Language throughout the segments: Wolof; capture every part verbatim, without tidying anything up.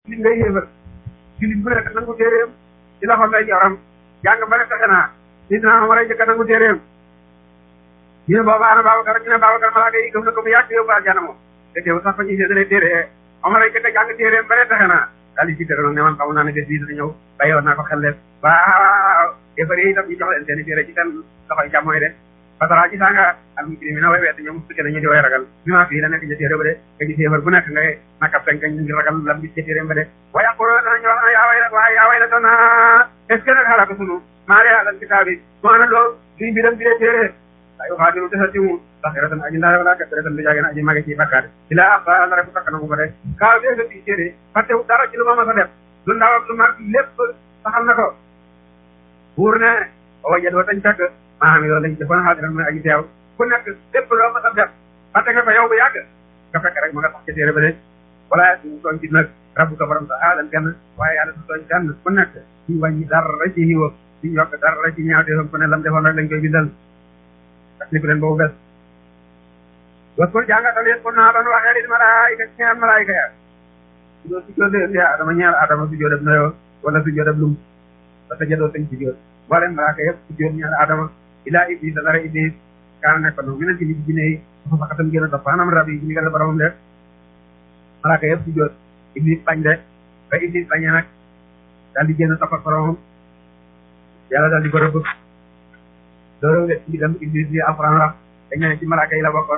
li ngay yéefal jullit bu nekk nangu téeréem ci loxo ngay joram jàng ba ne fexe naa si dina war a jëkk nangu téeréem ñu ne booba ana Babacar ñu ne Babacar malaaka yi gëm na ko mu yàgg yóbbu aljana moom te teew sax fa ñuy séddale téere Omar ay jëkk jàng téeréem ba ne fexe naa daal di ci tëral nag ne man xamu naa ne bés bii dina ñëw bàyyiwoon naa ko xel leen waaw defar yi itam ñu jox leen seen i téere ci seen loxoy càmmooy de fatara ci sanga al mujrim na way wet ñoom fekke nañu di way ragal bi ma fii la nekk ci téere ba de nga gis yéefar bu nekk ngay naka penk ñu ngi ragal lam bi ci téere ba de waaye ak koro danañu wax yaa way waaye yaa way la tona est ce que nag xalaat ko sunu maa lee alal kitaab bi mu ana loolu suñ bi dem bi de téere ayu xaadiru tesatimu sax ratan aji ndaa wala kat ratan du jaageen aji mage ci bakkaat ila afa la rek takk na mu ko de kaaw dee nga ci téere fàtte dara ci lu ma ma sa def lu ndaw ak lu mag lépp saxal na ko buur ne o jël wa tañ fekk maanaam loolu lañ defoon xaadiran mooy aji teew ku nekk lépp loo ma sa def fàtte nga ko yow bu yàgg nga fekk rek ma nga sax ci téere ba de wala suñu tooñ ci nag rabbu ko borom sa aadan kenn waaye yàlla su tooñ kenn ku nekk ci wàññi dara ci xiiwa ci yokk dara ci ñaaw defam ku ne lam defoon rek lañ koy bindal ak ni leen boobu bes was ko jàngatal yéen kon naa doon waxee di malaayika ñaan malaayika ya su doo si jóode ya adama ñaar adama su jóodab nayoo wala su jóodab lum parce que jadoo tañ si jóod mboolem malaaka yëpp su jóod ñaar adama ilaa iblis dara iblis kaana nekk no mi ne ci li jinne yi dafa faxatam gën a topp anam rab yi ñu gën a boromam de malaaka yëpp su jóod iblis bañ de ba iblis bañee nag daal di gën a topp ak boromam yàlla daal di ko rëbb dooro wet ci dem iblis bi alxuraan wax dañ ne ci malaaka yi la bokkoon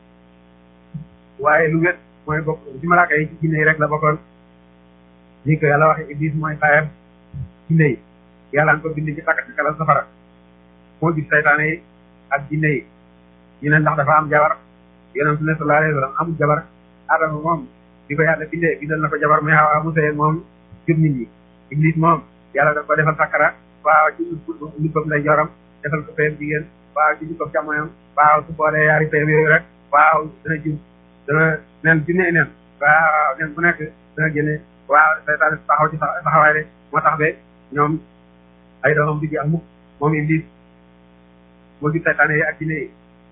waaye lu wet mooy bokk ci malaaka yi ci jinne yi rek la bokkoon ni ko yàlla waxe iblis mooy xayam jinne yi yàlla nga ko bind ci takk kala safara moo gis saytaane yi ak jinne yi ñu ne ndax dafa am jabar yonent ne sallallahu alayhi wa sallam amul jabar adama moom di ko yàlla bindee bindal na ko jabar muy Hawa mu sëy moom jur nit ñi iblis moom yàlla daf ko defal sakkara waaw ci luppam lay joram defal ko payam jigéen waaw ci luppam càmmoñam waaw su boolee yaari payam yooyu rek waaw dana jur dana nen jinne nen waaw nen bu nekk dana génne waaw saytaane taxaw ci taxawaay de moo tax be ñoom ay doomam di ak mukk moom iblis moo gis saytaane yi ak jinne yi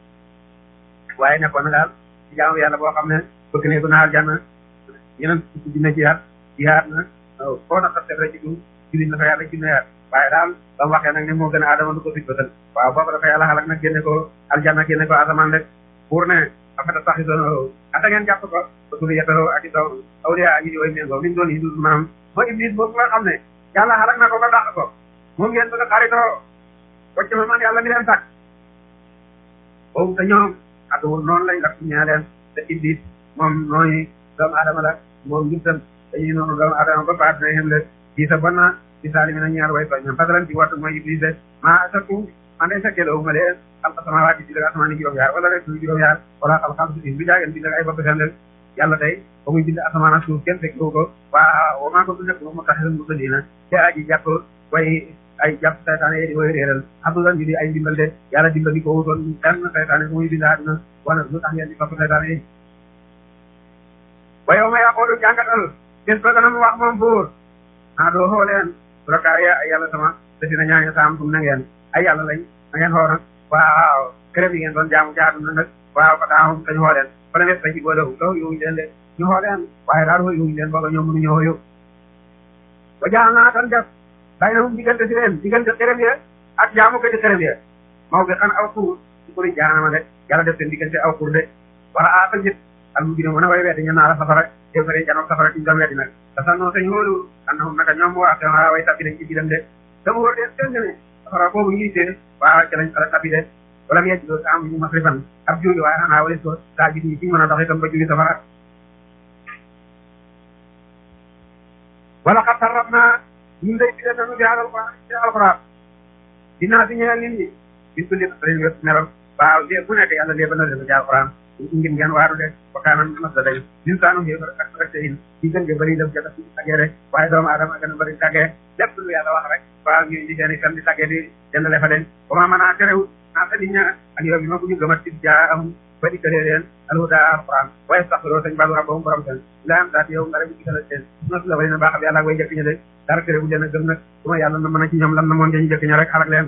waaye nekkoon na daal ci jaamu yàlla boo xam ne bëgg ne ko naal jànn yeneen ci jinne jihaat jihaat na foo na xas rek ci du jullit na ko yàlla jinne yaat waaye daal ba mu waxee nag ne moo gën a aadama du ko fit bëtal waaw boobu dafa yàlla xalak nag génne ko aljanna génne ko asamaan rek pour ne afata sax i doon ata ngeen jàpp ko ba suli yetoo ak i doom awliya yi di way méngoo liñ doon yi du maanaam mooy iblis boobu nga xam ne yàlla xalak na ko ba dàq ko moom ngeen bëgg a xaritoo wacc ma man yàlla mi leen sàkk boobu te ñoom adduwul noonu lañ daf ñaa leen te iblis moom nooy doomu aadama la moom njubtam dañuy noonu doomu aadama ba paat na xem le di sa bon na di saali mi na ñaar way tooñ man fasalan ci wattu mooy iblis de maa sakku man day fekkee doomu ma leen xalqa samaawaati ci dëgg asamaan yi juróom-yaar wala rek suñu juróom-yaar wala xal xam suuf bi jaageen bi ay bopp seen leen yàlla tey ba muy bind asamaan ak suuf kenn fekk ko waa wa maa ko du nekk moom moo tax mu dina te aji jàpp way ay jàpp saytaane yi di koy réeral abdoulaye bi di ay ndimbal de yàlla dimbali ko wutoon benn saytaane bu muy bind àdduna wala lu tax ngeen di topp saytaane yi ba yow ma yàqoolu jàngatal bés ba dana mu wax moom buur naa doo xoo leen surakaar ya ay yàlla sama te dina ñaaño saam tum na ngeen ay yàlla lañ na ngeen xoo nag waaw kërëb yi ngeen doon jaamu jaadu na nag waaw ko daawum dañ xoo leen fa na mes ta ci boolewu taw yowuñu leen de ñu xoo leen waaye daal yowuñu leen booba ñoom mënu ñoo yow ba jaal naa tan def day na hum diggante si leen diggante xërëb ya ak jaamu ko di xërëb ya maw bi xan aw xuur ci kuri jaanama de yàlla def seen diggante aw xuur de wala a ta njët al mu gina mën a way weddi ñu naa la safara défare janoog safara ci doom weddi nag dasa noo sañ hóolu annahum naka ñoom waa te waa way tabbi nañ ci biram de dama wóor de seen ne safara boobu ñuy tee waaw ca lañ ala tabbi de wala mu yegg doo sa am ñu masrifan ab jógi waaye xanaa wala soo daa gis ñi ci mën a dox itam ba jógi safara wala xat sarraf naa ñun day bidee nanu bi alquran ci alquran dinaa si ñeel nit ñi bis bu lépp leen wét meral waaw lée bu nekk yàlla lée ba na leen ci alquran ngir ngeen waaru de wakaanan mas la dañ lin saanu xéefar ak rek in ci gën nga bëri def jota ci tagee rek waaye doomu aadama gën a bëri tagee lépp lu yàlla wax rek waaw ngi di seeni kan di tagee di dendale fa den ba ma mën a terewut naa sa nit ña ak yow bi ma bu ñu gëmat ci jaa am ba di këlee leen alhuda alquran waaye saxloo sañ balu rabbahum borom seen laam daat yow nga rek bu gisal seen nosu la way na baaxam yàlla ak way jëkk ña de dara terewul leen a gëm nag su ma yàlla na mën a ci ñoom lam na moon dañu jëkk ña rek xalak leen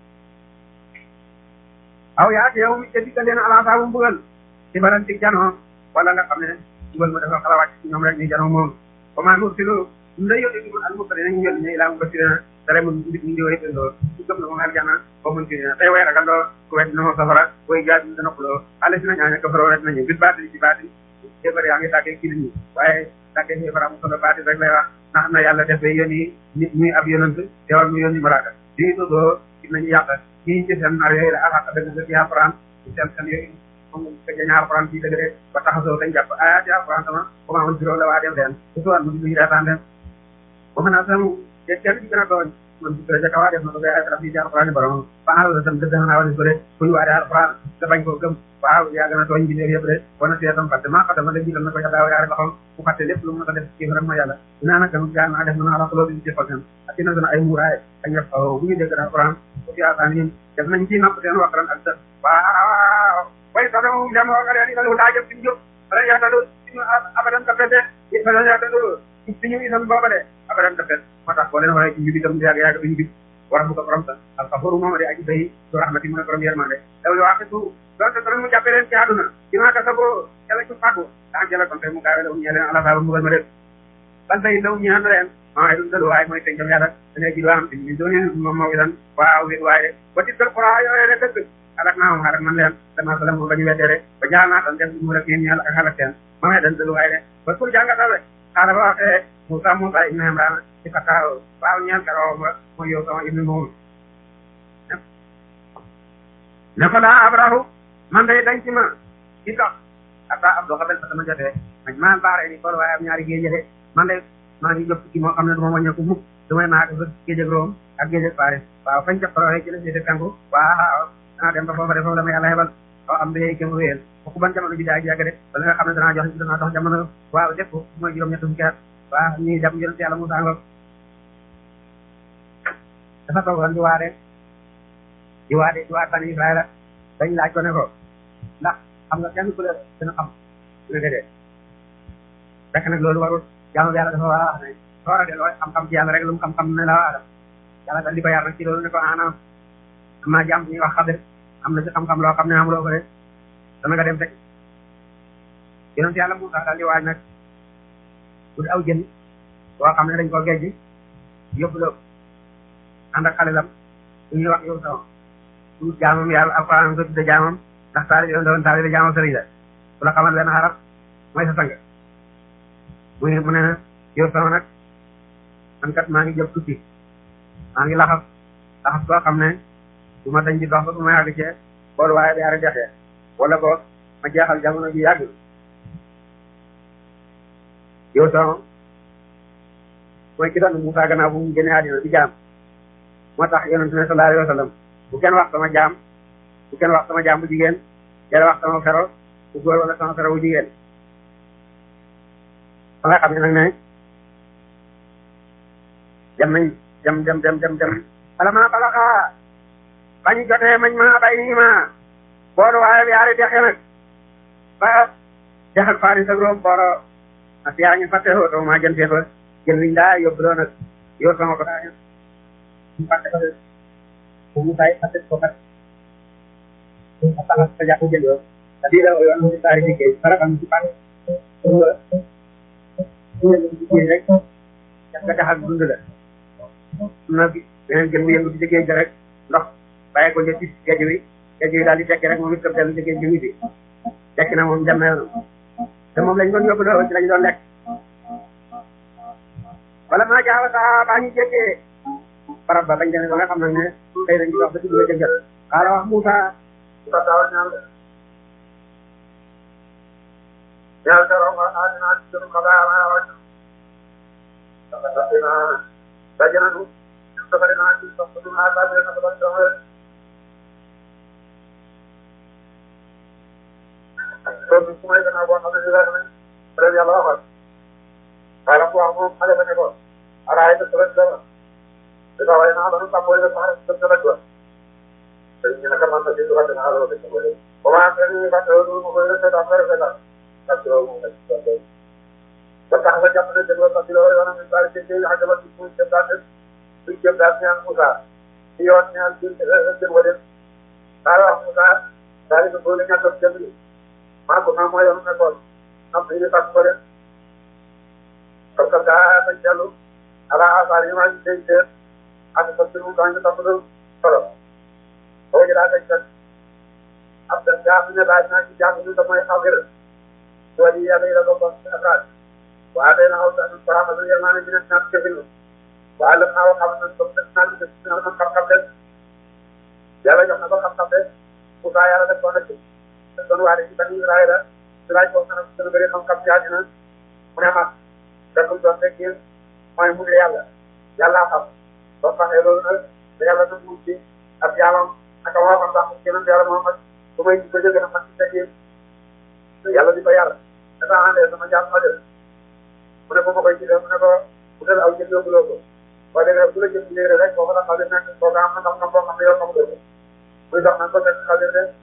aw yaa yow mi ca dikkal leen alaasaabu mbugal ci balantik janoo wala nga xam ne mbugal ma dafa xala wàcc ci ñoom rek ni janoo moom ba maa nursilu nda yónni mu al mursali nañu yónni ñu ilaa mu basirina dara mun nit ñi di way tendoo su gëm na moom aljana ba mun ci tey way ragal doo ku wet na moom safara koy jaaj dana xuloo ala si na ñaaña kafaroo rek nañu bis baati ci baati jébar yaa ngi tàggee kii ñi waaye tàggee jébar am solo baati rek lay wax ndax na yàlla defee yónni nit muy ab yonant teewal mu yónni malaaka di dodoo nañu yàq ñii ci seen nar yooyu la alxaq dëgg dëgg ci alquran ci seen seen yooyu moom ka jaña alquran ci dëgg de ba taxasoo dañ jàpp aya ci alquran sama ba maa woon juróom la waa dem leen su suwan mu ñu reetaan leen ba mën a samu te kenn ci gën a tooñ man ci projet kawaa def na ko bay ay raf yi ci alquran borom baal la tam dëgg naa wala ko de fu ñu waade alquran te bañ koo gëm waaw yaa gën a tooñ bi yëpp de wana see tam fàtte maa xatama la jiital na ko yàlla yaari loxom ku fàtte lépp lu mu ko def ci rek ma yàlla dinaa nag gaa naa def na ala xoloo bi ci fakkan ak ina dana ay muuraay ak ñëpp bu ñu dégg alquran ko ci ataan yi def nañ ci napp seen waxtaan ak sa waaw way sa dama dem wax leen ni lu laajëm ci jóg ala ya talu ñu abadan ka fete ala ya talu ci ñu itam booba de abadan ka fet moo tax boo leen waxee ci ñu itam yàgg yàgg duñu gis war mu ko borom sa al xaforu moom de aji bay do rahmati mu ne borom yermande daw yo waxe tu donte dana mu jàppe leen ci àdduna dinaa ka sabo yàlla ci fàggu daa jëla kon tey mu gaawee law ñee leen ala saaba mu ma def ban tey law ñaan leen maa ngi dund waaye mooy tey jëm yàlla da ngay ji am ñu doon moom moo itam waaw wéet waaye ba tikkal xora yooyu ne dëgg alak naa moom xarak man leen danaa salam moom la ñu weddee rek ba jaal naa tan def mu rek yéen yàlla ak xalak seen ma may dan dëgg waaye de ba pour jàngatal rek xaala ba waxee Moussa Moussa ibn Imran ci fattaaw waaw ñaan karaw ma mooy yow sama ibnu moom ne ko laa abrahu man day dañ ci ma ci dox ata ab doxa bel fa sama jotee mañ maa baare ni kool waaye am ñaari géej de man day maa ngi jóg ci moo xam ne du ma wàññeeku mukk damay naa ko géej ak Room ak géej ak Paris waaw fañ jëf projet ci la ci kanku waaw danaa dem ba foofa de foofu la ma yàlla hebal waaw am bi kéem wéyal foofu ban jamono bi daa yàgg de ba nga xam ne danaa jox danaa dox jamono waaw lépp mooy juróom-ñett fukki at waaw ñuy dem yonent yàlla Musaa ngoog dafa toogoon di waare di waade di waat bani Israël dañ laaj ko ne ko ndax xam nga kenn ku la dina xam su ne déedéet fekk nag loolu warul jaamu yàlla dafa war a wax ne soo war a delloo xam-xam ci yàlla rek lu mu xam-xam ne la waa def yàlla daal di ko yar nag ci loolu ne ko ana am naa jaam ñuy wax xadir am na ci xam-xam loo xam ne amuloo ko de dana nga dem fekk yonent yàlla Musaa daal di waaj nag bu aw jën boo xam ne dañ koo gejj yóbbu la ànd ak xale lam su ñuy wax yow sama su jaamam yàlla alxuraan ko tudde jaamam ndax taali yoon doon taali jaamam sëriñ la su la xamal benn xaraf mooy sa sang muy mu ne yow sama nag man kat maa ngi jëm tukki maa ngi laxas laxas boo xam ne du ma dañ di dox ba bu ma yàgg cee boolu waaye daara jaxee wala boog ma jeexal jamono ji yàgg yow sama mooy ki doon Musaa gannaaw bu mu génnee àddina di jaam moo tax yonent ne sallallahu alayhi wa sallam bu kenn wax sama jaam bu kenn wax sama jaam bu jigéen yàlla wax sama fero bu góor wala sama fero bu jigéen ba nga xam ne nag ne dem nañ dem dem dem dem dem bala maa balaxaa bañu jotee mañ maa bay nii ma boolu waaye bi yaari dexe nag ba dexal Faris ak Room booro a siyaa ñu fàtte woo maa jën feefa jën wiñ daa yóbbu loo nag yow sama ko daa ñu fàtte ko bu mu tay fàtte ko kat ñu fa taxas sa jàpp jël yoo da di la yoon mu taari ci géej fara xam ci fàtte pour nga ñu ci géej rek def nga taxal dund la am na beneen jën bu yëngu ci géej ga rek ndox bàyyi ko ci géej wi géej wi daal di tekki rek moom it kam dellu ci géej gi fi tekki na moom dem na yoonam te moom lañ doon yóbbu loo ci lañ doon lekk wala maa jaawa saa baa ñu jékkee barab ba bañ demee ba nga xam nag ne tey dañ ci wax ba ci dugg jëngal xaala wax Moussa Moussa daaw ñaan ñaan sa rox ma naa ci sunu xabaar ma wàcc dafina dajananu dafa dinaa ci sox du naa ba na ba do so bi su may gannaaw boo xam ne si la ne rek yàlla waxal xaala ko wax moom xale ba ne ko araay ta sura dara da way na dañu tàmbali ba sax sa sa la te ñu naka man ta ci du xata na lo de ko le ko ma ni ba to du ko le ta fa fa ta ta do mo ta ba tax nga jàpp ne de lo ta ci lo wala ni bari ci ci haja ba ci fu ci da te ci ci da ñaan Musa ci yoon ñaan ci ci wala dara Musa dali ko bo le ñaan ko ci ma ko ma mo yoon na ko am ci ta ko le parce que daa bañ dellu ala asaar yi maa ngi dégg déet ak sa turu kaa ngi topp solo boo ji daa koy fekk ab da jaa ne laaj naa ci jàng ñu damay xaw gërëm tool yi yàlla yi la ko bokk ci afraad waaye day na xaw sa paraxasu yërmaa ne ñu ne naat jëfinu waaye la xaw a xam na comme def naa ci def na man xam-xam de yàlla jox na ko xam-xam de bu saa yàlla def ko nekk te doon waale ci bani Israël ci laaj boo xam ne gën a bëri xam-xam ci àddina mu ne ma fekkul doon rek yéen mooy mu ne yàlla yàllaa xam boo xamee loolu nag da yàlla na mu ci ab yàllam naka moo xam sax keneen yàlla Muhammad bu may ko jógee na man ci teg yéen yàlla di ko yàlla dafa àndee sama jàpp ma def mu ne ko ma koy ci def mu ne ko bu dee aw jël yóbbuloo ko boo demee bu la jël léegi rek boo ko la xalir nekk boo ko am na ndax na boo xam ne yow xam nga ko muy dox nañ ko fekk xalir de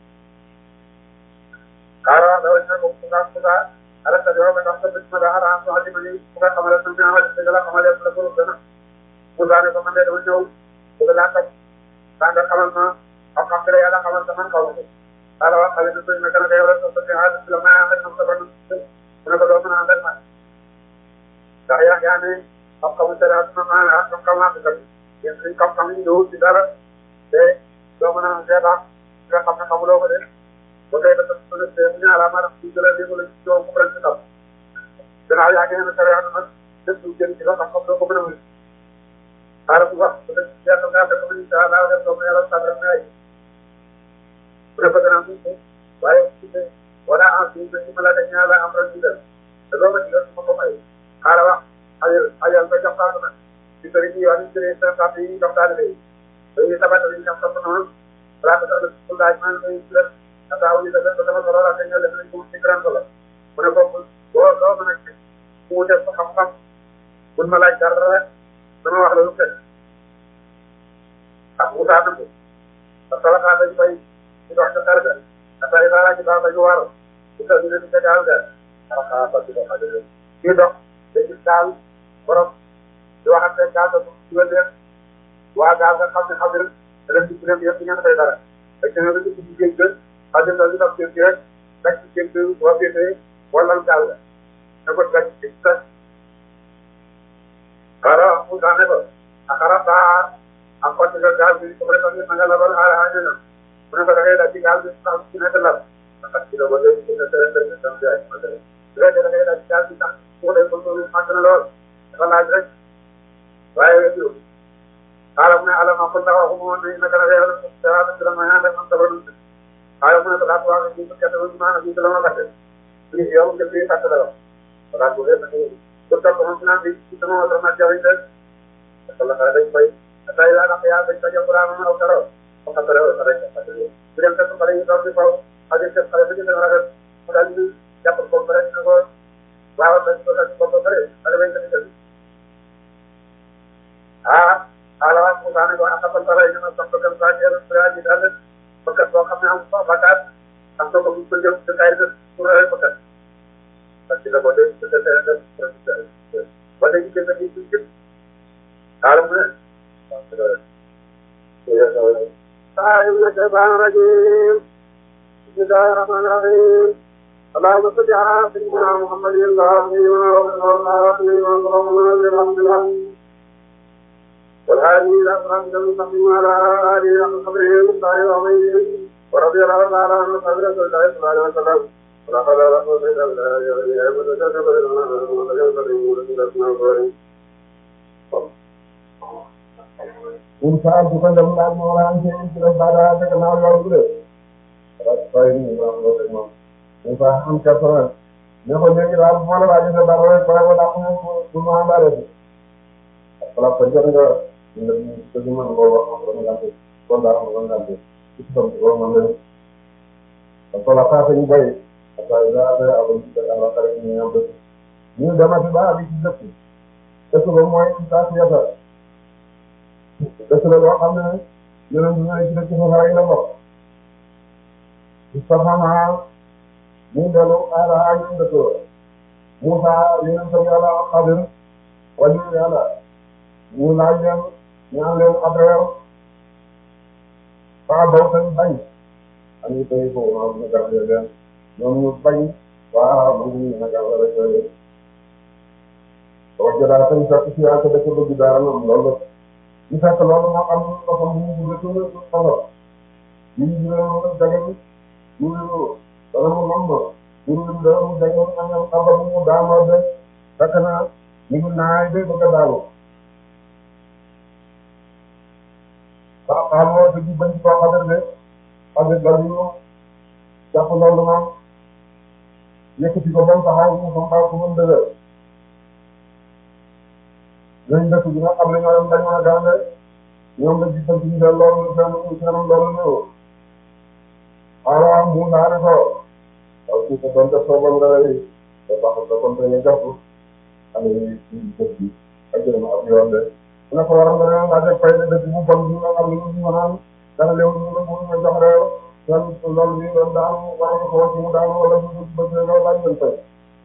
xaaral dawal na ko fuga fuga ala sa yoo ba tax sa bés ma daa ala so xati ma ni bu nga xamale sa ñaawal dëgg la xamale la ko gën a mu daane ko man de dama ñëw bëgg laa toj daa nga xamal ma xam xam bi la yàlla xamal sa man xaw ma ko ala wax xale bi bëri na gën a yow la sa sa ñaawal la may ànd ak sa ban mu ne ko doo mën a ànd ak man ndax yaa yaa ne xam-xamu sera ma ma xam-xam naa ko yéen suñ xam-xam yi ñëwul ci dara te doo mën a seetaan nga xam ne xamuloo ko de ba tey dafa dafa ñaara maanaam suñ jëlee léegi la ci yow mu ci xam gannaaw yaa ngi leen a sera nag lépp lu jëm ci loo xam-xam doo ko mën a mën xaaral bu wax ba tey jeexal ngaa def ko incha allah def ko yàlla sàggal na ay bu def ko gannaaw suñ ko waaye suñ ko wala en suñ ko ci ma la def ñaar la am rek ci dem te doo ma ci def ma ko may xaaral wax ayal ayal nga jox taal na ci sëriñ yi wax ni sëriñ seen kàtt yi jox taal bi dañuy tabat dañuy jox topp noonu balaa ko tax la laaj maa ngi koy def ataaw yi dafa dafa solo la dañu def nañ ko ci grand solo mu ne ko boo doo mën a ci mu def ko xam-xam buñ ma laaj dara dama wax la lu fekk ah mu saa nangu parce que la xaar dañ koy di dox ca kàr ga atay laa ci baax dañu war di tax ñu ne di ca gaal ga ah ah parce que dafa dëgg kii dox dañuy taal borom di waxante gaal ga ci wàllu yëpp waa gaal nga xam ne xam ne dana ci kuréel yëpp ñaan fay dara fekk na dañu ci géej ga xam ne dañu dox ci rek rek ci géej gi boo féetee wala gaal ga ne ko rek ci sax xaaral mu daane ko ak xaaral saa am ko ci gaal bi ko rek nga nga la ba ala añu na mu ne ko da ngay daal ci gaal bi sax ci nekk la ak ci la ba léegi ci nekk rek rek tam jaay ma dara léegi da ngay daal ci gaal bi sax ko day ko ko màgg na lool dafa laaj rek waaye yow xaaral mu ne ala ma ko ndax waxuma woon ne naka la yàlla dara dara ma ñaan man tabaru xaaral mu ne ko daa ko wax ci ko kete bu maana bi la ma batte ni yow ngeen di fàtte dara wala ko leen ni ko ta ko na bi ci sama wala ma jawi de Allah ka dañ fay tay la na ya dañ ta jox ra ma ko dara ko ka dara ko rek fàtte bu dem ta ko bari ñu doon di faw ade ci xale bi dina ragal ko dal ni japp ko rek ko waaw dañ ko def ko bari ala way ko def ah ala wa ko daane ko ak ko dara ñu na ko ko ka jël fra ji dal ko ka ko xam ne am ko bakat am ko ko ko jëm ci kay def pour rek ko ka parce que la bodé ci te te bodé ci te ci ci ala mu ah yu ne ba rajim bismillahir rahmanir rahim اللهم صل على سيدنا محمد والهادي الى صراط المستقيم وعلى اله وصحبه وسلم ورضي الله تعالى عن اصحاب رسول الله صلى الله عليه وسلم ولا حول ولا قوه الا بالله insaan bu ko dem daal moo waan ci ci la bada de na loolu de fay ni ma ko de moom dafa am kasara ne ko léegi daal moo la waaj sa dara rek ko da ko du ma ambaale bi wala ko jot nga ni ko du ma ko wax ko nga ko ko da ko nga ko ci ko ko ma ne ko la fa ñu bay ata ila ata abu ci da la xare ni ñam de ñu dama ci ba bi ci dëpp te ko mooy ta ci yata dëkk la loo xam ne yeneen ñu ñooy ci dëkk fa yi la bokk Moustapha mu dellu aada ak ñu dëkkoo Moussa yeneen tam yàlla ak Xadir wàllu yàlla ñu laaj leen ñaan leen adreer fa daw seen bañ am ñu tey foofu ma ñu gàllankoor leen ñoom ñu bañ waa bu ñu naka la rek wax jëlaat tamit fekk si yaa ko dëkk bëgg dara loolu loolu ñu fekk loolu moo xam ne ko xam ne ñu bëgg a xamal ñu ñu ñu ñu dagg ñu ñu dara mu lamb ñu ñu dara mu dagg am na xabar mu daamoo de fekk na ñu ngi naay de bëgg a daanu waaw xam nga dañuy bañ koo xamal ne xamal la ñu jàpp loolu moom yëkkati ko ba mu taxaw mu xam baax mu dëgër ñooñu dëkk bi nga xam ne ñoo leen dañoo a gaande ñoom la gisal ci ñu seen loolu seen seen loolu ñëw alors mu daane ko parce que doon def soobal nga lay da baax da kon te ñu jàpp xam ne ci dëkk bi ak jërëm ak yoon de su ne ko waral nga ne laa def fay de dëkk bu bon bi nga xam ne ñu ñu mënaan dara léew ñu la mënu ma jox réew seen loolu bi doon daanu war nga ko wax mu daanu wala ñu bëgg loolu laaj leen fay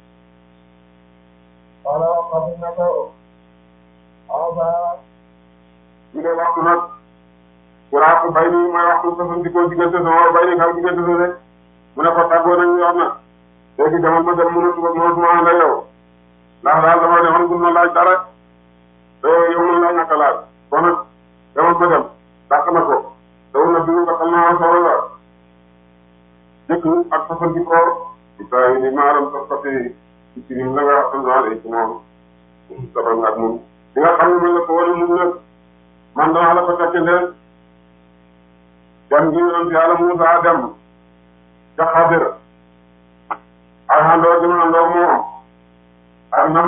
voilà xam ne naka waaw ba ñu ne waxtu nag waraatu bay ni mooy waxtu sëfandikoo diggante sama bay ni xal diggante sa rek mu ne ko tàggoo nañu yoon na léegi demal ma dem mënatu mënatuma ànd ak yow ndax daal dama demoon gun ma laaj dara te yow mën laa ñàkk a laaj kon nag demal ma dem dàq na ko daw na bi nga xam naa solo la jëkk ak sëfandikoo ita ni maaram sa côté ci ci la nga xam naa ci moom dafa nga ak moom li nga xam ne mooy la ko war a mun nag man danaa la ko tekki leen gan gi yonent yàlla Muusaa dem ca Xadir ak àndoo gi mu àndoo moom ak nam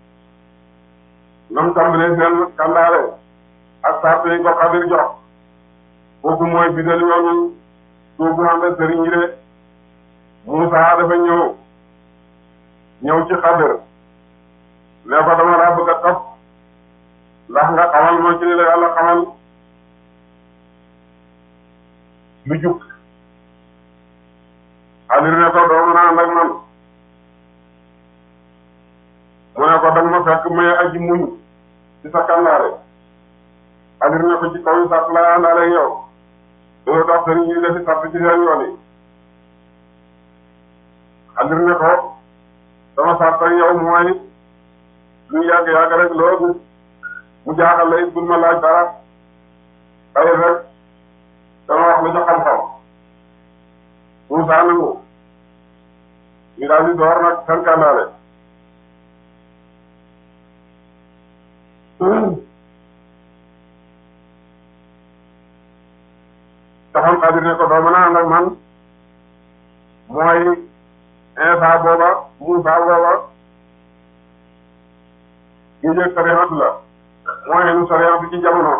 nam tàmbalee seen kandaare ak sart yi ko Xadir jox kooku mooy bidal yoonu suubu ànd ak sëriñ yi de Muusaa dafa ñëw ñëw ci Xadir ne ko dama laa bëgg a topp ndax nga xamal ma ci li la yàlla xamal lu jub Xadir ne ko doo mën a ànd ak man mu ne ko danga ma fekk may aji muñ ci sa kandaare Xadir ne ko ci kaw yi sàtt laa àndaale ak yow loolu tax sëriñ yi defi sàtt ci seen yoon yi Xadir ne ko sama sàtt ak yow mooy lu yàgg yàgg rek loolu mu jaaxal la it bul ma laaj dara xëy rek dama wax lu ca xam-xam Muusaa nangu ñu daal di door nag seen kàndaale taxam Xadir ne ko doo mën a ànd ak man mooy Iisaa booba Muusaa booba ñu jël sariyaatu la mooy nu sariyaatu ci jamono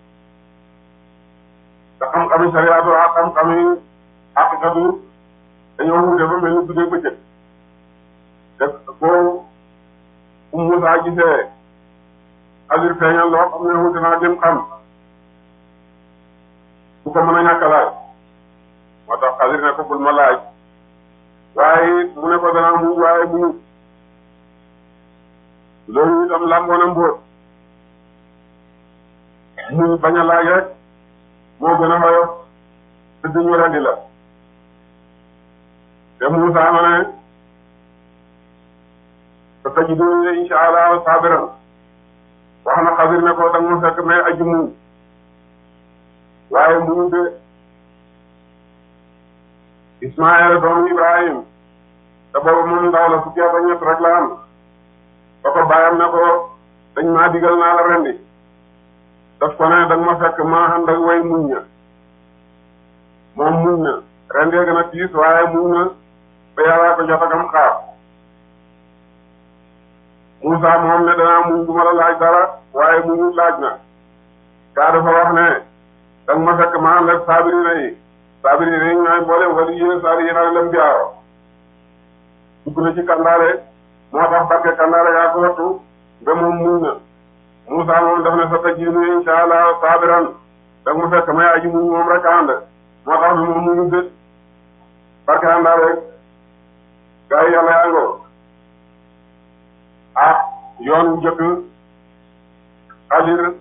te xam-xami sariyaatu ak xam-xami haqiqatu dañoo wuute ba mel ni tuddee bëccëg te boo fu Muusaa gisee Xadir feeñal loo xam ne wuute naa jëm xam bu ko mën a ñàkk a laaj moo tax Xadir ne ko bul ma laaj waaye mu ne ko danaa mu waaye mu loolu itam làmboo na mbóot mu bañ a laaj rek moo gën a xoyof te duñu rendi la te Muusaa ma ne te tajiduni insha Allah sabiran wax na Xadir ne ko danga ma fekk may aji muñ waaye muñ de Ismaayil doomu Ibrahim te boobu moom ndaw la fukki at ak ñett rek la am ba ko bàyyam ne ko dañ maa digal naa la rendi daf ko ne danga ma fekk ma ànd ak way muñ na moom muñ na rendee gën a tiis waaye muñ na ba yàllaa ko jot akam xaar Muusaa moom ne danaa muñ du ma la laaj dara waaye muñu laaj na kaa dafa wax ne danga ma fekk ma ànd ak saabirina yi saabirina yi ñooy mboolem wali yéen saari yéen ak lem biyaaro dugg na ci kandaare moo tax barke kandaare yaa ko wattu ba moom muñ na Muusaa moom daf ne sa tajiduni insha Allah sabiran danga ma fekk may aji muñ moom rek ànd moo tax bi moom muñu gët barke àndaare rek gaa yi yàlla yaa ngoo ah yoon njëkk Xadir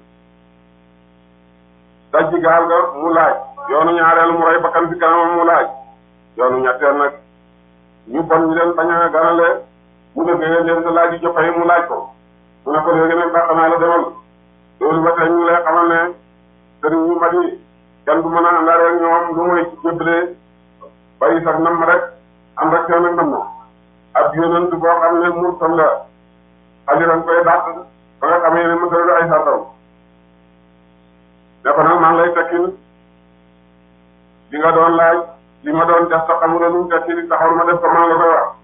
dajji gaal ga mu laaj yoonu ñaareel mu rey bakkan fi kanamam mu laaj yoonu ñetteel nag ñu bon ñu leen bañ a ganale mu dëggee leen sa laaj yi joxe mu laaj ko mu ne ko léegi nag baax naa la demal loolu ba tey ñu lay xamal ne sëriñ yu mag yi kenn du mën a àndaale ak ñoom lu muy jébbalee bàyyi sax nam rek ànd ak seen ak nam ab yonent boo xam ne mursal la xaliran koy dàq ba nga xamee ne mësal ay sartam ne ko nag maa ngi lay tekkil li nga doon laaj li ma doon def sa xamula lu mu tekkil taxaw ma def ko maa nga koy wax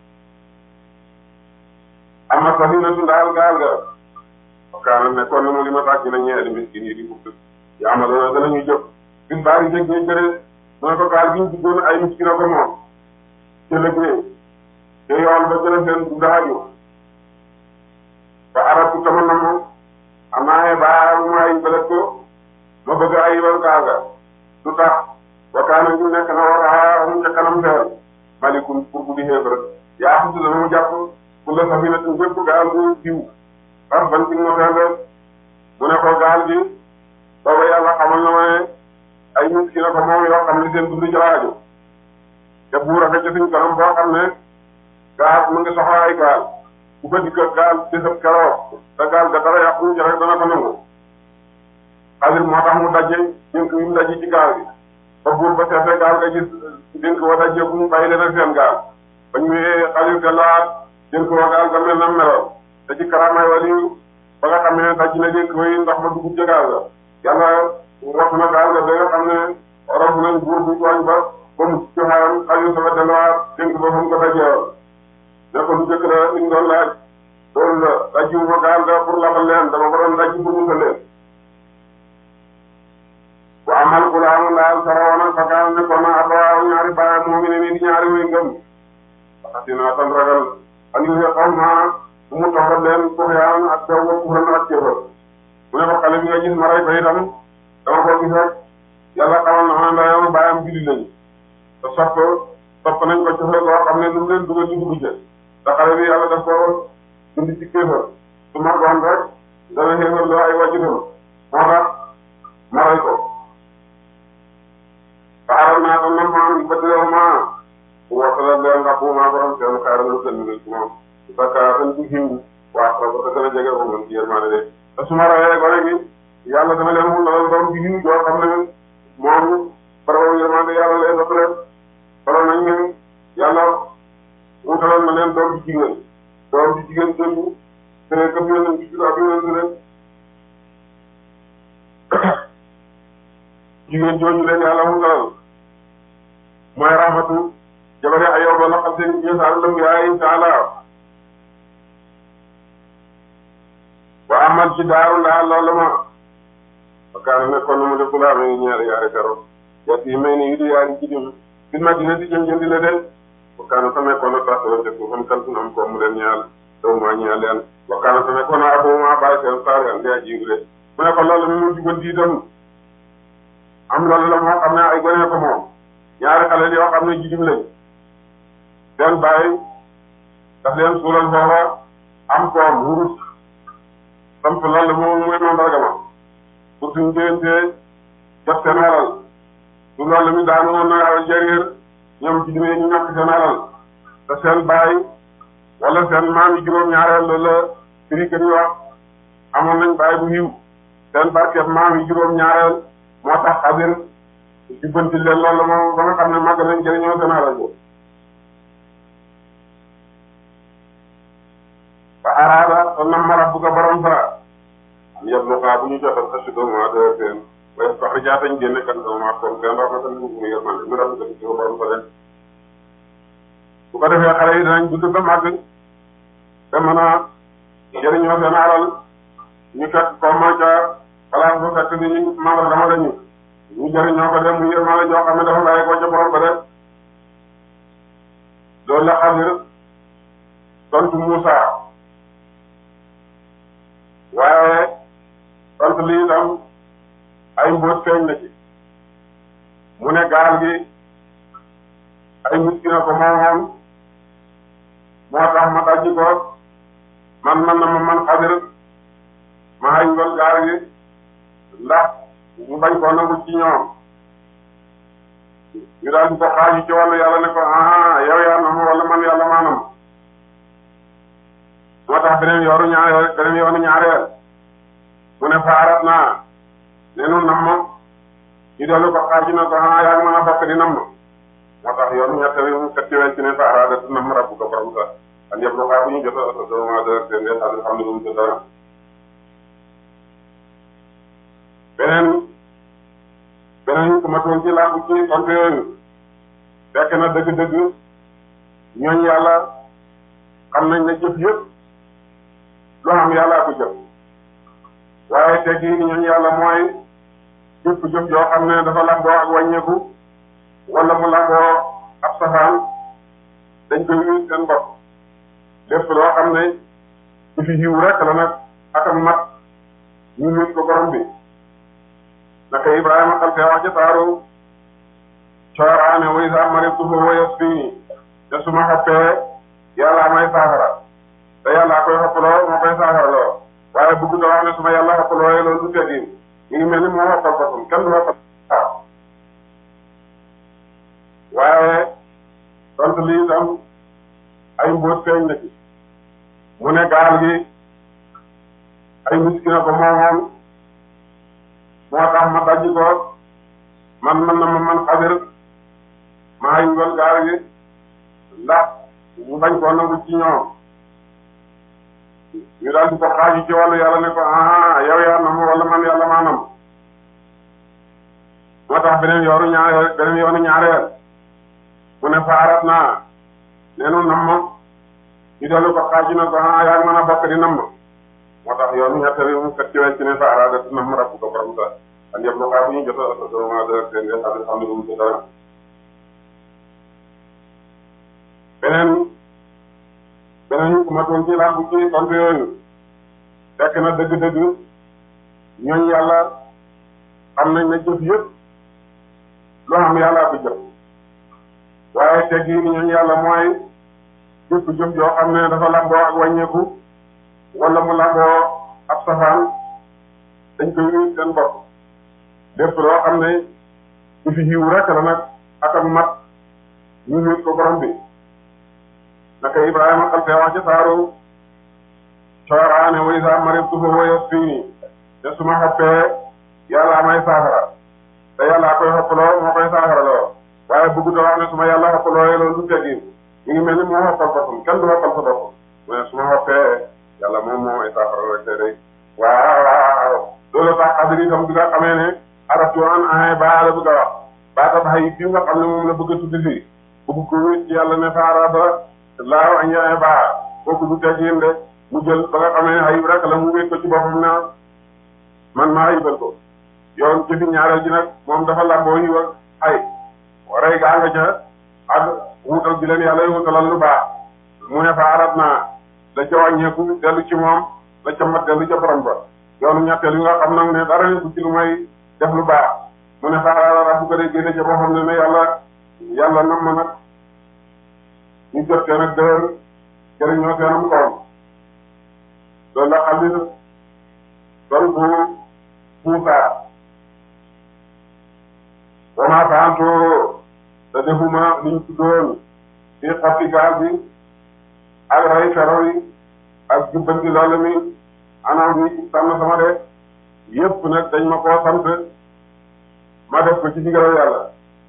ama safinatu ndaal gaal ga kaana nekkoon na mu li ma tàgg na ñeeri miskin yi di fukk yaa ma doon danañu jëf bis baa ngi dégg jëre mu ne ko gaal gi ñu duggoon ay miskina ko moom jëlëgee te yoon ba jële seen dundaaju ba aratu tama na moom am naa baa mu ay bëlëg ko ma bëgg ayibal gaal ga lu tax wakaana ñu nekk na war mu ca kanam seen malikum pour bu di xeefar yaa xutu dana mu jàpp pour la safinatin bépp gaal bu diw par ban ci mo seen mu ne ko gaal gi booba yàlla xamal na ma ne ay miskina ko moom yoo xam ne seen dund ci laaju te buur a ci suñ kanam boo xam ne gaal mu ngi soxla ay gaal bu ko dikk gaal bésab keroog te gaal ga dara yàqu ci rek dana ko nangu xadir moo tax mu dajje dénk yi mu dajji ci gaal gi ba buur ba seetee gaal ga gis dénk wa dajje bu mu bàyyi leen ak seen gaal ba ñu xadir delluwaat dénk wa gaal ga mel na meloon te ci karamay wali ba nga xam ne dajji na dénk way ndax ma dugub ca gaal ga yàlla wax na gaal ga ba nga xam ne rof nañ buur bu tooñ ba ba mu ci xaram xadir sama delluwaat dénk ba fa mu ko dajjeewoon ne ko lu jëkk la li ñu doon laaj loolu la dajjiwu ma gaal ga pour labal leen dama ko doon dajji pour musal leen wa amal gulaamu laal sarawoon fa kaan ne ko na abawaaw ñaari baay moo ngi ne nii di ñaari way ngëm waxati naa tan ragal an yu xaw ma bu mu toxal leen tuxyaan ak daw wa kufran ak kéefar mu ne ko xale bi nga gis ma rey ko itam dama ko gis rek yàlla xamal na ma ndayam baayam julli lañu te sopp sopp nañ ko joxe koo xam ne lu mu leen dugal ci dugg ca te xale bi yàlla daf ko dund ci kéefar su margoon rek dana xéefar loo ay wàccutam moo tax ma rey ko baaral naa ko man maa ba déwéw maa wasala leen nga maa borom seen xaaral lu gën ñu ci moom su fekkee dañ ci xiw waa xam nga gën a jege ko mën ci yërmande de te su ma rayee gone gi yàlla dama leen mun na doom ci xiw joo xam ne moom borom yërmande yàlla leen def leen borom nañ ne yàlla wutaloon na leen doom ci jigéen doom ci jigéen jooju te comme yéen a ngi ci ak yéen leen jigéen jooju leen yàlla wutalal mooy rahmatu jabari Ayyuba la xam seen jësaaru lam yaay taala wa amal ci daaru laa loolu ma fakkaana nekkoon na mu def laa may ñaari yaari karo yat yi may ni yu di yaari jidim fi Madina di jëm jëndi la den fakkaana sa nekkoon na sax def ko fan kaltu am ko mu leen ñaal daw maa ñaal leen fakkaana sa nekkoon na abo maa bàyyi seen saar yan di ajiibu de mu ne ko loolu mi mu jugal di itam am loolu la moo xam ne ay gone ko moom ñaari xale yoo xam ne jidim lañ seen bàyyi daf leen suulal foofa am koom wurus samp loolu moom mooy mandarga ma pour suñu déwéntee jot seen alal su loolu mi daanu woon na alal jariir ñoom jidim yi ñu ñàkk seen alal te seen bàyyi wala seen maam yi juróom-ñaareel loolu la firi kër yi wax amoon nañ bàyyi bu xiw seen barkeeb maam yi juróom-ñaareel moo tax xadir jubbanti leen loolu moom ba nga xam ne màgg nañ jëriñoo seen alal boobu ba araada te nam marab bu ko borom sa am yëpp lu xaa bu ñu jotal sa doomaa de seen waaye sax jaatañ génne kan doomaa comme seen rahmatan mu mu yërmande mu rafet ci ko borom sa leen bu ko defee xale yi danañ dund ba màgg te mën a jëriñoo seen alal ñu fekk comme ca place ba fekk ni ñu membre dama lañu ñu jëriñoo ko dem mu yërmande joo xam ne dafa bàyyi ko ca borom ba def loolu la Xadir tontu Muusa waaye tontu lii itam ay mbóot feeñ na ci mu ne gaal gi ay miskina ko moomoon moo tax ma dajji ko man man na ma man Xadir ma ay ngol gaal gi ndax mu bañ koo nangu ci ñoom ñu daal di ko xaaju ci wàllu yàlla ne ko ah yow yaa nam wala man yàlla maanam moo tax beneen yoonu ñaareel beneen yoonu ñaareel mu ne faarat naa nenu nam ma ñu dellu ko xaar ci ne ko xanaa yaa ngi mën a bokk di nam ma moo tax yoonu ñetteel mu fekk ci wen ci ne faaraada nam ma rabbu ko borom sa an yëpp lu xaar bu ñu jot a doma dër te ndee xam xam ne bu mu ci dara beneen beneen ku ma toon ci làmb ci konte yooyu fekk na dëgg-dëgg ñooñ yàlla xam nañ ne jëf yëpp lu am yàllaa ko jëf waaye teggi ñooñ yàlla mooy jëpp jëf joo xam ne dafa lamboo ak wàññeeku wala mu lamboo ab safaan dañ koy wis seen bopp lépp loo xam ne ci fi yiw rek la nag ak am mat ñu wis ko borom bi naka Ibrahima xal fee wax ci saaru cooraane way sa maritu fa wayas fii te su ma xoppee yàlla may saafara te yàlla koy xoppaloo moo koy saafara loo waaye bëgg da wax ne su ma yàlla xoppaloo loolu du teggin ñu ngi mel ni moo xoppal boppam kenn du xoppal waaw waaye tontu lii itam ay mbóot feeñ na ci mu ne gaal gi ay miskina ko moomoon moo tax ma dajji ko man man na ma man xadir maa yëngal gaal gi ndax mu bañ koo nangu ci ñoom ñu daal di ko xaaju ci wàllu yàlla ne ko ah yow yaa nam wala man yàlla maa nam moo tax beneen yoonu ñaareel beneen yoonu ñaareel mu ne faarat naa neenu nam ma ñu dellu ko xaaju ne ko ah yaa ngi mën a bokk di nam ma moo tax yoonu ñetteel mu fekk ci wen ci ne faaraada nam rabbu ko borom sa an yëpp lu xaar bu ñu jot a doma dër te ndee xam xam ne bu mu ci dara beneen beneen ku ma toon ci làmb ci konte yooyu fekk na dëgg-dëgg ñooñ yàlla xam nañ ne jëf yëpp lu am yàllaa ko jëf waaye teggi ñooñ yàlla mooy jëf jëf joo xam ne dafa lamboo ak wàññeeku wala mu lamboo ab safaan dañ koy wis seen bopp lépp loo xam ne ci fi yiw rek la nag ak am mat ñu wis ko borom bi naka Ibrahima xal fee wax ci saaru cooraane way sa maritu fa wayas fii te su ma xoppee yàlla may saafara te yàlla koy xoppaloo moo koy saafara loo waaye bëgg da wax ne su ma yàlla xoppaloo loolu du teggin ñu ngi mel ni moo xoppal boppam kenn du xoppal sa bopp mais su ma xoppee yàlla moom moo may saafara rek te day waaw waaw loolu tax xadir itam bi nga xamee ne araftu an ahay baa la bëgg a wax baatab xay fi nga xam ne moom la bëgg a tuddi fii bëgg ko wéet ci yàlla ne faara ba laaw añ ahay baa kooku du teggin de mu jël ba nga xamee ne ayib rek la mu wéet ko ci boppam ne man maa ayibal ko yoon jëfi ñaareel ji nag moom dafa lamboo yiw ak ay rey gaa nga ca ak wutal bi leen yàlla wutalal lu baax mu ne fa arab naa la ca wàññeeku dellu ci moom la ca mat dellu ca borom ba yoonu ñetteel yi nga xam nag ne dara ne ci lu may def lu baax mu ne fa arab bu ko dee génne ca boppam ne ne yàlla yàlla nam ma nag ñu jot seen ak dër jëriñoo seenam koom loolu la xam ne doon bu Muusaa wama faanto te defuma liñ tuddoon ci xatti gaal bi ak rey fero yi ak jubbanti loolu mi anam bi sànn sama de yépp nag dañ ma koo sant ma def ko ci ndigalu yàlla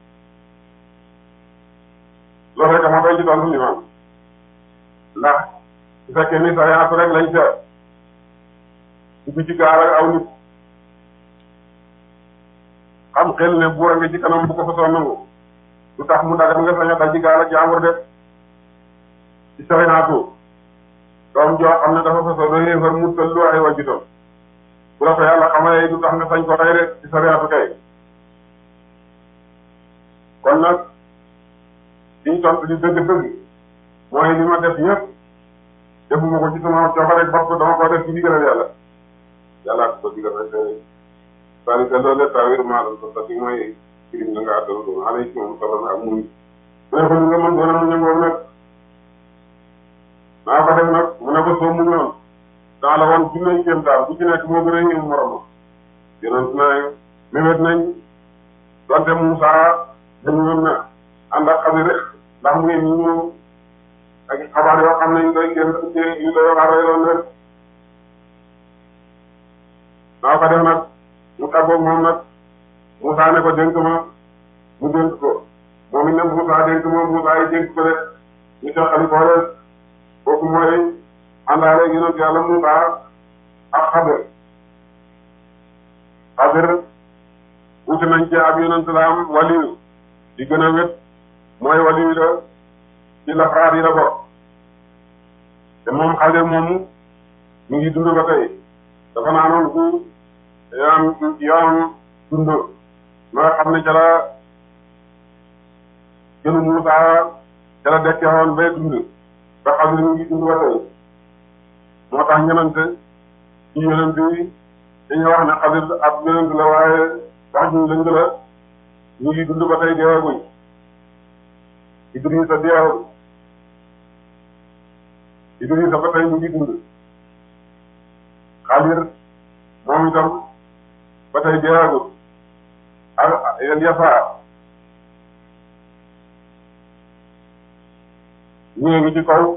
loolu rek ma doy ci tontu li man ndax su fekkee ni sa yaatu rek lañ seet dugg ci gaal ak aw nit xam xel ne buura nga ci kanam bu ko fa soo nangu lu tax mu dagat nga sañ a daj ci gaal ak jaambur def ci sarinaatu doom joo xam ne dafa fa soo doy yéefar mu tël lu ay wajjutam bu la ko yàlla xamalee du tax nga sañ ko tey rek ci sarinaatu kay kon nag liñ tontu di dëgg-dëgg mooy li ma def ñëpp defuma ko ci sama coobare bopp dama ko def ci digalal yàlla yàlla ko digal rek sali ka loolu tawir maadal ko sati mooy firim na nga àddal doon alay ci moom solo ak muñ mu ne ko ñu nga mën doona mu ñëngoon nag naa ko def nag mu ne ko soo mu ñoon dans la woon junne kéem daal bu ci nekk moo gën a yéem morom yonent na mébét nañ donte Moussa dañu ñoon na ànd ak Xadir ndax mu ngeen ñu ak xabaar yoo xam ne ñu koy génn ci yu doy waar loon rek naa ko def nag mu tàggoog moom nag Moussa ne ko dénk ma mu dénk ko moom it ne Moussa dénk ma Moussa yi dénk ko de ñu teqali ko de kooku mooy àndaale yonent yàlla Moussa ak Xadir Xadir wuti nañ ci ab yonent la am waliyu di gën a wét mooy waliyu la ci lafraat yi la bokk te moom Xadir moomu mu ngi dund ba tey dafa naanoon ku yoon yoon dund ma nga xam ne ca la gënu Moussa ca la dekke woon bay dund ba Xadir mu ngi dund ba tey moo tax ñenante ci yonent yi dañuy wax ne Xadir ab yonent la waaye wax ñu lëng la ñu ngi dund ba tey deewaguñ Idrissa deewagul Idrissa ba tey ñu ngi dund Xadir moom itam ba tey deewagul ak Yasaa ñii ngi ci kaw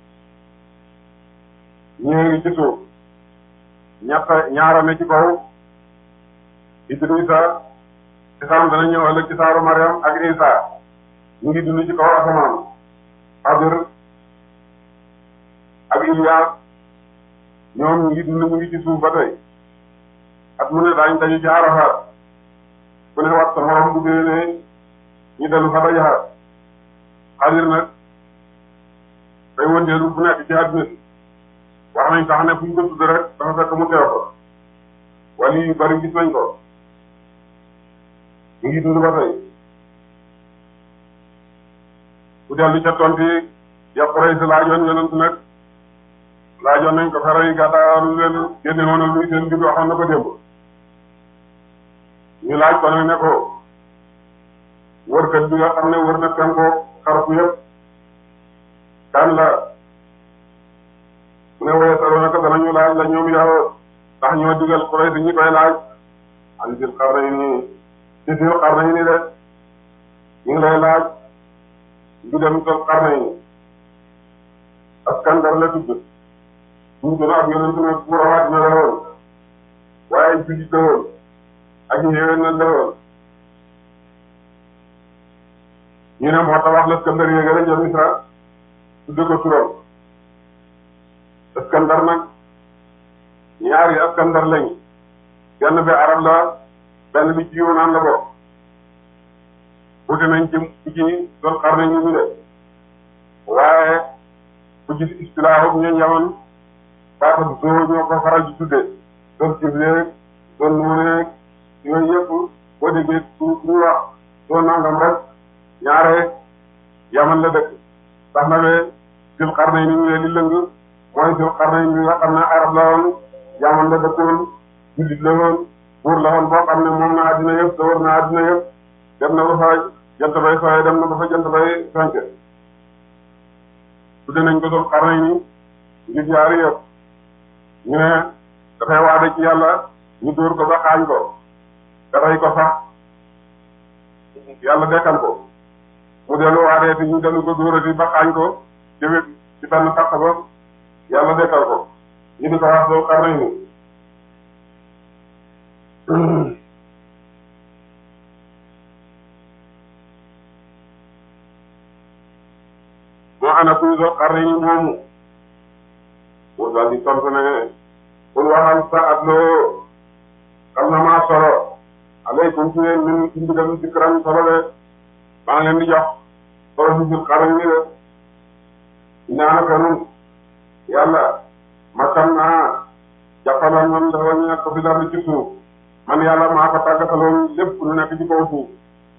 ñii ngi ci suuf ñett ñaara ne ci kaw Idrissa ci xam dana ñëw ëllëg ci saaru Mariam ak Isa ñu ngi dund ci kaw asamaan Xadir ak Ilias ñoom ñu ngi dund mu ngi ci suuf ba tey at mu ne daañu dañu ci Arafat ku ne wat sa morom bu déwénee ñu dellu fa dajaxat Xadir nag day wëndeelu bu nekk ci àdduna si wax nañ tax ne fu ñu ko tudd rek dafa fekk mu teew ko wala yu bari gis nañ ko mu ngi dund ba tey bu dellu ca tonti ya Quraysh laajoon yonent nag laajoon nañ ko fere yi gàttaalu leen génne woon luy seen mbir waxoon na ko démb ñu laaj ko nag ne ko wërkat bi nga xam ne wër na penko xarfu yëpp kan la mu ne woye salo naka danañu laaj la ñoom yow ndax ñoo digal Quraysh ñi koy laaj an sil xar nañu nii ci sil xar nañu ni de ñu ngi lay laaj du dem sil xar nañu Askandar la tudd ñu gën a ab yonent ne bu rawaat na la woon waaye jullit la woon ak yéwén na la woon ñu ne moo tax wax la Askandar yéega la jëm Misra tudde ko turam Askandar nag ñaari Askandar lañ benn bi arab la benn bi ci Yunaan la bokk wuute nañ ci ku ci doon xar nañ ñu de waaye ku ci istilaahu ñu yaman baata zoo ñoo ko faral di tudde doon cibleeg doon nuuneeg yooyu yëpp boo déggee su ñu wax doon nangam rek ñaare yaman la dëkk tax na be sil xar nañ ni ñu leen di lëng mooy sil xar nañ bi nga xam ne arab la woon yaman la dëkkoon jullit la woon buur la woon boo xam ne moom na àddina yëpp te war na àddina yëpp dem na ba fa jant bay sooye dem na ba fa jant bay fenk tudde nañ ko sil xar nañ ni ngir yaari yëpp ñu ne dafay waade ci yàlla ñu dóor ko ba xaañ ko te rey ko sax yàlla dekkal ko mu dellu waadee te ñu dellu ko dóorati ba xaañ ko ci wét ci tànn sàq ba yàlla dekkal ko ñu di ko wax soo xar nañ ni moo ana kuy soo xar nañ moomu mu daal di tontu ne pour waxal sa at loo xam na maa solo aleykum ci yéen min ci ndigal dikran solo de maa ngi leen di jox solo si sil xarañ ni de ñaanaka nun yàlla makam naa jàppaloon man dafa ñu nekk ko fi dara ci suuf man yàlla maa ko tàggataloon lépp lu nekk ci kaw suuf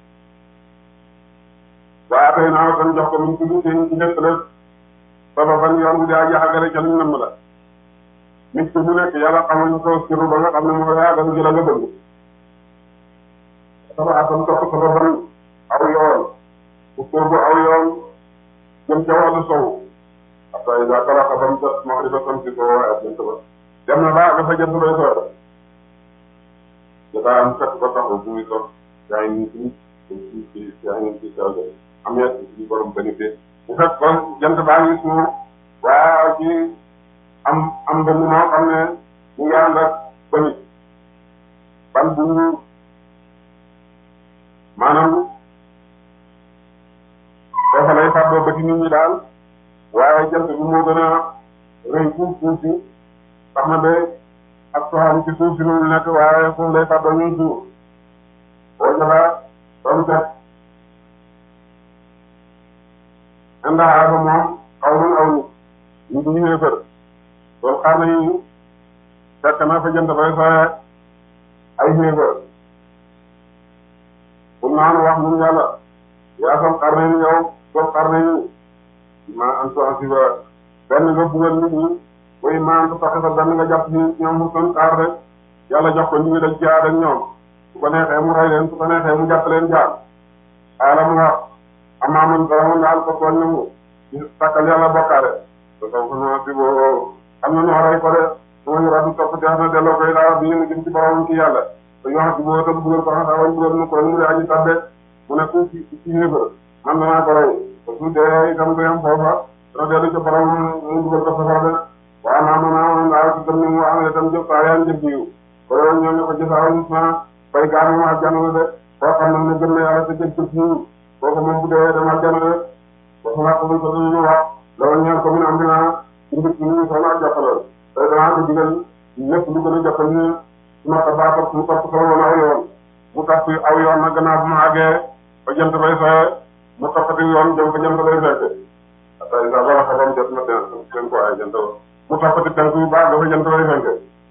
waaye tey naa tan jox ko min tudd seen ci lépp lépp saba ban yoon bu daa jaxagale ca luñ namm la nit ku mu nekk yàlla xamal ñu ko siru ba nga xam ne moo yaagal ji la nga bëgg saba atam topp saba ban aw yoon bu soobu aw yoon jëm ca wàllu sow après ida kala xabam ta maxriba tam si ko waaye ak jant ba dem na baa dafa jant bay soor dafa am fekk ba taxaw bu muy sos yaa ngi nii ci yaa ngi ci am yett ci borom bénéfice bu fekkoon jant baa ngi suuf waaw ci am am bënn moo xam ne ñu ngi ànd ak bënit ban bu maanaam foofa lay fàddoo bëti nit ñi daal waaye jant bi moo gën a rëy fuuf fuuf si tax na ba ak soxaam ci suuf si lu nekk waaye foofu lay fàddoo ñuy suuf boo jëlaat doon set indaxaa ba moom xaw man aw nit ñu du ñu xéefër loolu xaar nañu fekk na fa jant bay sooyee ay xéefër pour naan wax mun yàlla yaa sam xar nañu yow soo xar nañu ma am si ba benn nga buggal nit ñi way ma am sax sa benn nga jàpp ni ñoom mu son xaar rek yàlla jox ko nit ñi dañ ci aad ak ñoom su ko neexee mu rey leen su ko neexee mu jàpp leen jaar xaalam nga amaa man dara man daal ko tooñ na mu sàkkal yàlla bokkaale te saw ko no si boo am na ñoo rey ko de suma ñu rabbi topp te xam ne delloo koy daal bi ngeen jëm ci borom ci yàlla te yoo xam si boo tam buggal ko xam saa wañ buggal mu ko mu de aji tabbe mu ne ku ci ci xéefër man danaa ko rey te su dee itam du yem foofa dana dellu ca borom mu dugal ko safara de waaw naa ma naa ma daal ci gëm ni mu amee itam jëf saa yaan jëf yiw ko loolu ñoo ne ko jësaaw na bay gaanu ma àjjana de koo xam ne ne gëm na yàlla te jëf jëf yiw kooku moom bu dee dama àjjana de kooku naa ko buñ ko dañu wax loolu ñeel ko mun am dinaa ci mbir ci ñu soxla ak jàppalal te danaa ko digal lépp lu gën a jàppal ni su ma ko baaxal mu topp sama woon aw yoon mu tax aw yoon nag gannaaw bu ma àggee ba jant bay sooyee mu toppati yoon jëm fa jant bay fekk atay sa bala xabam jot na den seen ko ay jant mu toppati tànk yu baax dafa jant bay fekk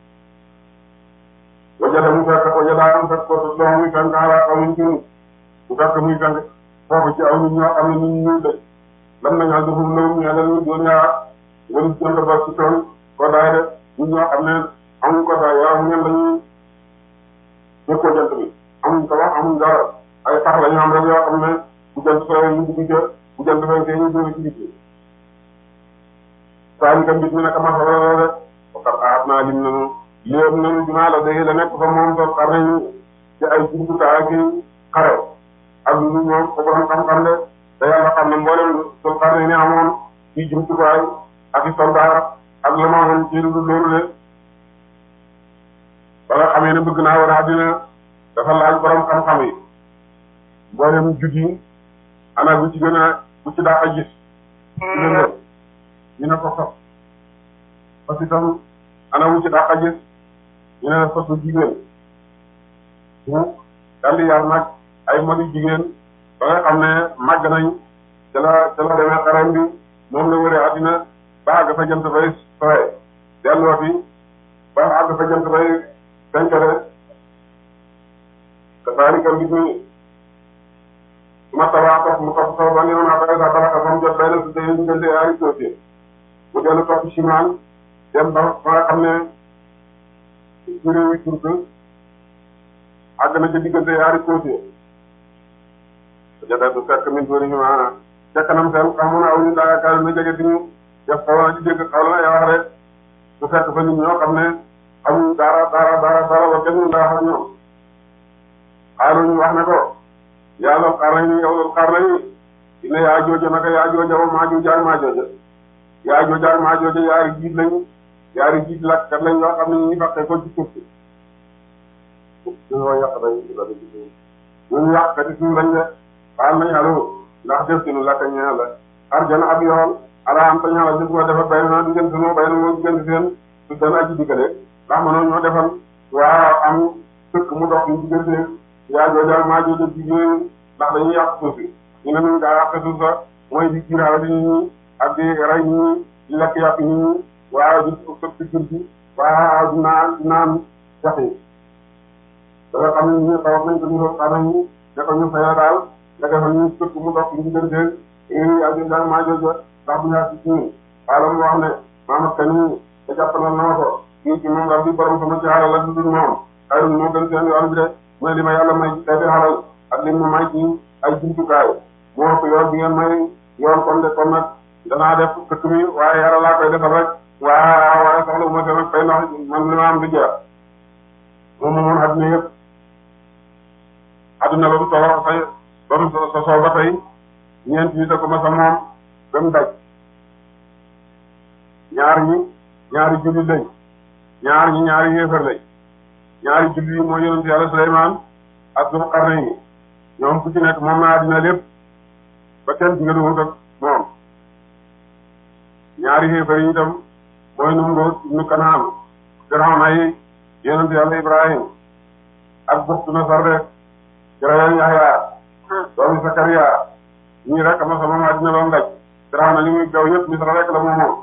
wajada mu fekk wajada mu fekk ko dox muy fenk ala xamuñ ci mu fekk muy fenk foofu ci aw nit ñoo xam ne nit ñi ñuul de lam nañaa dofum lawum ñee leen doon ñaa wali jant ba ci toon ko daay de nit ñoo xam ne amuñ ko daay yaram ñen dañuy jëkkoo jant bi amuñ ko wax amuñ dara ay tax la ñu am rek yoo xam ne bu jant sooyee ñu dugg ca bu jant fenkee ñu dóor ci digg saa ñu kam bit mi nekk masala rek fakkat aat naa lim nanu léem nanu dinaa la dégg la nekk fa moom sol xar nañu ci ay jumtukaay ak xare ak lu ñoom ko borom xam-xam de te yàlla xam ne mboolem sol xar nañu ne amoon ci jumtukaay ak i soldaar ak la ma amoon ci lu loolu de ba nga xamee ne bëgg naa war a àddina dafa laaj borom xam-xam yi mboolem jut yi ana bu ci gën a bu ci daa a gis lëndëm ñu ne ko fas fas itam ana wu ci daa a gis ñu ne fas bu jigéen bu daldi yar nag ay magi jigéen ba nga xam ne màgg nañ ca la ca la demee xaram bi moom la wëree àddina ba àgg fa jant bay sooyee delloo fi ba àgg fa jant bay fenkale kasaalika mbir mi ma tawaa topp mu topp saw ba ni ma bay sa baraka ba mu jot bay na su dee diggante yaari côté mu dellu topp simaan dem ba ba nga xam ne ci réewi turk àgg na ca diggante yaari côté jotee du fekk min tóori ñu ma ca kanam seen xamu na aw ñu daagakaay na jege diñu def xaw na ci dégg xaw na wax rek du fekk fa nit ñoo xam ne amuñ dara dara dara dara ba kenn daa xam ñoom xaaruñu wax ne ko yàlla xaar nañu yow xaar nañu dina yaa jooja naka yaa jooja wa maa jooja ak maa jooja yaa jooja ak maa jooja yaari jiit lañu yaari jiit lakkat lañ yoo xam ne ñu fàqee ko ci suuf si ñoo yàq dañ ci la ci suuf ñun yàq kati suuf lañ de xaar nañ alo ndax def ci nu lakka ñaa la arjana ab yoon ala am ta ñaa la jëf nga defar bay na diggante noo bay na moo diggante seen su seen aji diggale ndax mënoon ñoo defal waa am sëkk mu dox ñu diggante yaa jooja maa jooja jigéen ndax dañuy yàq suuf si ñu ne ñu daa yàq suuf sa mooy di kiiraale di nit ñi ak di rey nit ñi di lekk yàq nit ñi waaw di sëb si kër gi waaw di naan di naan jax yi da nga xam ne ñu xaw nañ ko ñu doon xanaa ñu ne ko ñu fayal daal nga defal ñu sëkk mu dox ñu diggante yaa jooja maa jooja ndax bu ñaar si ñun xaaral mu wax ne maama kañ te jàppalal na ma ko kii ci moom daal di borom sama ci xaaral la du dul moom xayru moo gën seen yoon bi de mooy li ma yàlla may ci xeeti xaaral ak li ma may ci ay jumtukaay moo ëpp yoon bi ngeen may yoon kon de kon nag danaa def këkk mi waaye yàlla laa koy defal rek waaw waaye soxla bu ma seen fay ndax man li ma am du jeex moom moomoon adduna yëpp adduna ba mu soo fay ba mu sosoo ba tey ñeent nit a ko ma sa moom mu daj ñaar ñi ñaari jullit lañ ñaar ñi ñaari yéefar lañ ñaari jullit yi mooy yonent yàlla Suleymaan ak Dul Qarnayni ñoom ku ci nekk moom na àddina lépp ba kenn ci nga wut ak moom ñaari yéefar yi itam mooy Numruud ibnu Kanaan Firawna yi yonent yàlla Ibrahim ak Buxtu Nasar rek jërëjëf Yaxya doomi Sakariya ñii rek ama sama ma àddina ba mu daj Firawna li muy gaw yëpp Misra rek la moom moom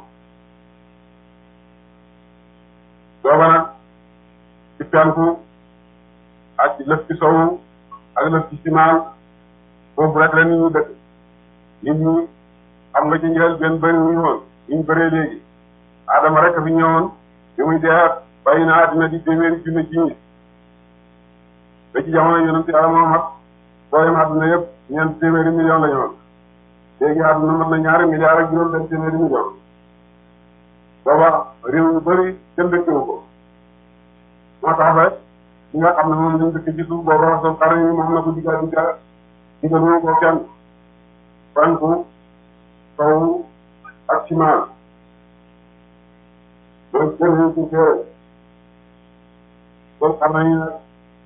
booba nag ci penku ak ci lëf ci sowu ak lëf ci simaal foofu rek la nit ñi dëkk nit ñi xam nga ci njël benn bëri wuñu woon ñu bëree léegi Adama rek fi ñëwoon bi muy dee bàyyi na àddina di téeméeri junne ci nit ba ci jamono yonent Yàlla Muhammad booyam àdduna yëpp ñeent téeméeri million la ñu woon léegi àdduna mën na ñaari milliards ak juróom benn téeméeri million booba réew yu bëri kenn dëkkewu ko moo tax ba ñi nga xam ne moom lañ dëkk ci suuf boobu raxas xar yi moom na ko digga digga diggalu ko kenn fanku kaw ak cimaan loolu kenn ci téere loolu xam nañu nag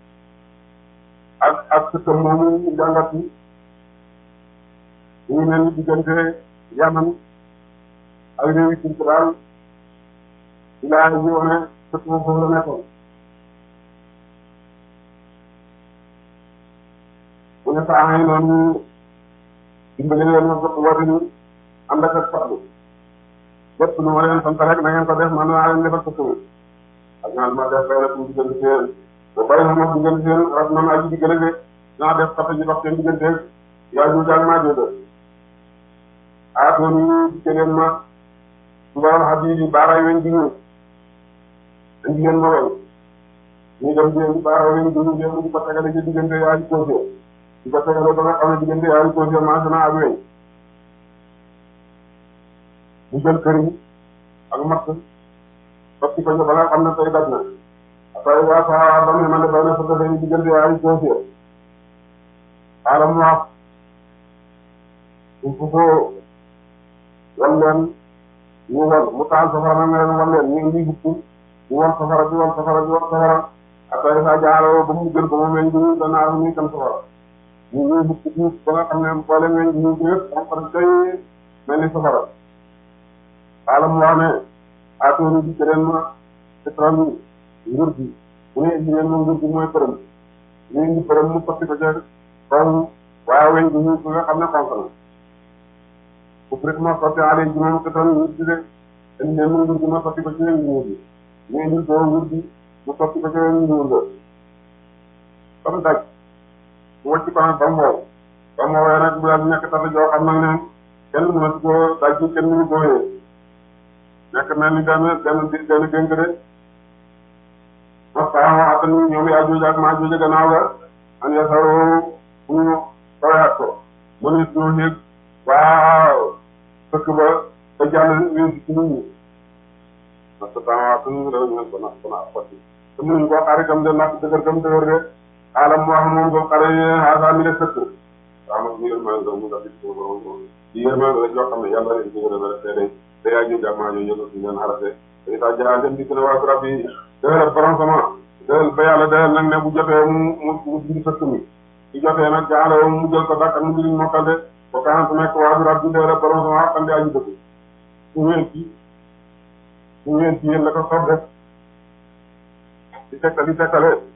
ak ak sëkkam moomu jàngat yi ñu ngi mel ni diggante Yaman ak réew yi cultural ilaa yi wane sëkk moom foofu la nekkoon bu ne saa yi noonu dimbali leen ma bokk woote ni ànd ak ak farlu lépp lu ma leen sant rek na ngeen ko def man naa leen defal ko suuf ak ñaan ma def bay rek mu diggante seen ba bari na ma diggante seen rat man aji diggante de naa def xata ji dox seen diggante yaa ju jàng maa jóge aatoon yi dikke leen ma subal xabi yi baaraay weñ di ñu indi leen ma weñ ñu dem di leen baaraay weñ di ñu dem di ko tegale ci diggante yaa ji koosee di ko tegale ba nga xam ne diggante yaa ji koosee maasa na ak weñ mu jël këriñ ak matt sotti ko ba nga xam ne tey daj na après waa saa ba mu ne man de bay na fa tey diggante yaa ji koosee xaaral mu wax il faut que wan leen ñu wan mu taal safara nag nga leen wan leen ñu ngi bukk ñu wan safara bi wan safara bi wan safara après saa jaaroo ba mu jël ba mu meñ bi dana am ñuy tam safara ñu ngi bukk ñu ba nga xam ne mboolem meñ bi ñu ko yëpp am xar tey mel ni safara xaaral mu wax ne atooni bi keneen ma pétrole bi nguur gi bu ne indi leen ma nguur gi mooy përëm ñu indi përëm mu sotti ko ca kaw waaye weñ gi ñu nga xam ne xonk na bu rek ma sotti aleen ji moom pétrole nguur gi de indi leen ma nguur gi ma sotti ko ci weñ gi nguur gi ñu indi ko nguur gi mu sotti ko ci weñ gi nguur ga comme daj mu wàcc ko nag ba mu wow ba mu woowee nag bu daal nekk tata joo xam nag ne kenn mënatu koo daj ci kenn mënu koo yee nekk mel ni benn benn benn dénk de mastaa waxata ni ñoom yaa jooja ak maa jooja gannaaw ga an yasaroo bu ñu kawaat ko mënees ñoo yëg waaw fëkk ba ba jàll wénsi ci nit ñi parce que temps suñu réew ñu ko nax ko nax xotti te mënuñ koo xaar itam de nax dëgër gam dëgër de xaalam mu wax moom ko xare xaasa mi de fëkk waaw ma ñu yërmaa nga mu dafi ko borom di yërmaa nga joo xam ne yàlla leen ci gën a dara tey te yaa jooja ak maa jooja yëpp ñu leen xarate te taa jaa dem di ko ne waa rab yi dëgëral borom sama dëgëral ba yàlla dëgëral nag ne bu jotee mu mu mu dindi fëkk mi ci jotee nag jaale mu jël ko dakk mu jëliñ mokkal de ko kaantu nekk waa rab bi dëgëral borom sama xam di aji dëgg su ngeen ci su ngeen ci yéen la ko sob def di tekkal di tekkale